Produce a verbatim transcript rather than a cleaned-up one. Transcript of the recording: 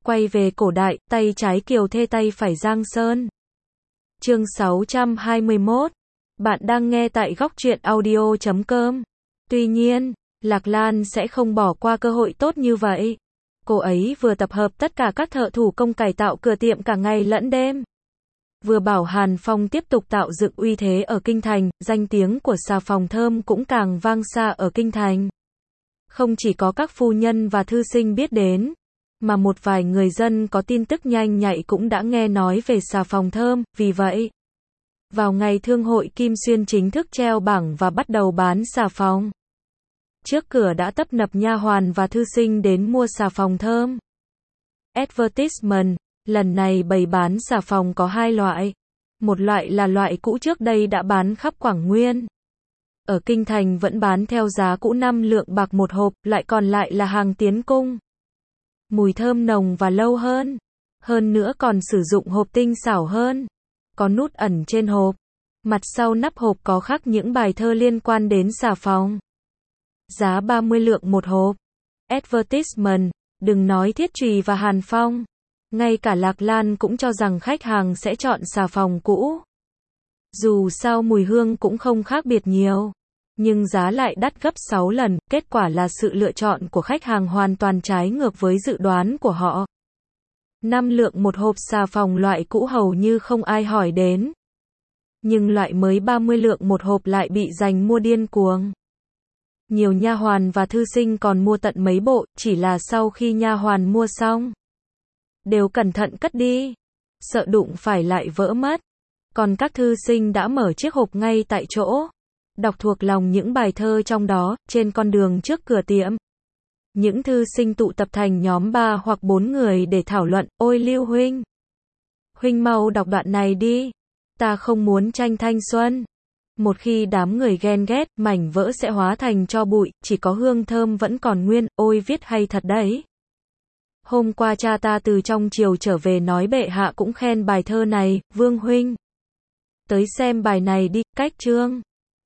Quay về cổ đại, tay trái Kiều Thê tay phải Giang Sơn. Chương sáu trăm hai mươi mốt. Bạn đang nghe tại góc truyện audio chấm com. Tuy nhiên, Lạc Lan sẽ không bỏ qua cơ hội tốt như vậy. Cô ấy vừa tập hợp tất cả các thợ thủ công cải tạo cửa tiệm cả ngày lẫn đêm. Vừa bảo Hàn Phong tiếp tục tạo dựng uy thế ở Kinh Thành, danh tiếng của xà phòng thơm cũng càng vang xa ở Kinh Thành. Không chỉ có các phu nhân và thư sinh biết đến, mà một vài người dân có tin tức nhanh nhạy cũng đã nghe nói về xà phòng thơm, vì vậy, vào ngày thương hội Kim Xuyên chính thức treo bảng và bắt đầu bán xà phòng. Trước cửa đã tấp nập nha hoàn và thư sinh đến mua xà phòng thơm. Advertisement, lần này bày bán xà phòng có hai loại. Một loại là loại cũ trước đây đã bán khắp Quảng Nguyên. Ở Kinh Thành vẫn bán theo giá cũ năm lượng bạc một hộp, loại còn lại là hàng tiến cung. Mùi thơm nồng và lâu hơn. Hơn nữa còn sử dụng hộp tinh xảo hơn. Có nút ẩn trên hộp. Mặt sau nắp hộp có khắc những bài thơ liên quan đến xà phòng. Giá ba mươi lượng một hộp. Advertisement, đừng nói Thiết Trùy và Hàn Phong. Ngay cả Lạc Lan cũng cho rằng khách hàng sẽ chọn xà phòng cũ. Dù sao mùi hương cũng không khác biệt nhiều. Nhưng giá lại đắt gấp sáu lần, kết quả là sự lựa chọn của khách hàng hoàn toàn trái ngược với dự đoán của họ. năm lượng một hộp xà phòng loại cũ hầu như không ai hỏi đến. Nhưng loại mới ba mươi lượng một hộp lại bị giành mua điên cuồng. Nhiều nha hoàn và thư sinh còn mua tận mấy bộ, chỉ là sau khi nha hoàn mua xong, đều cẩn thận cất đi, sợ đụng phải lại vỡ mất. Còn các thư sinh đã mở chiếc hộp ngay tại chỗ, đọc thuộc lòng những bài thơ trong đó, trên con đường trước cửa tiệm. Những thư sinh tụ tập thành nhóm ba hoặc bốn người để thảo luận, ôi Lưu huynh, huynh mau đọc đoạn này đi, ta không muốn tranh thanh xuân. Một khi đám người ghen ghét, mảnh vỡ sẽ hóa thành tro bụi, chỉ có hương thơm vẫn còn nguyên, ôi viết hay thật đấy. Hôm qua cha ta từ trong triều trở về nói bệ hạ cũng khen bài thơ này, Vương huynh. Tới xem bài này đi, cách chương.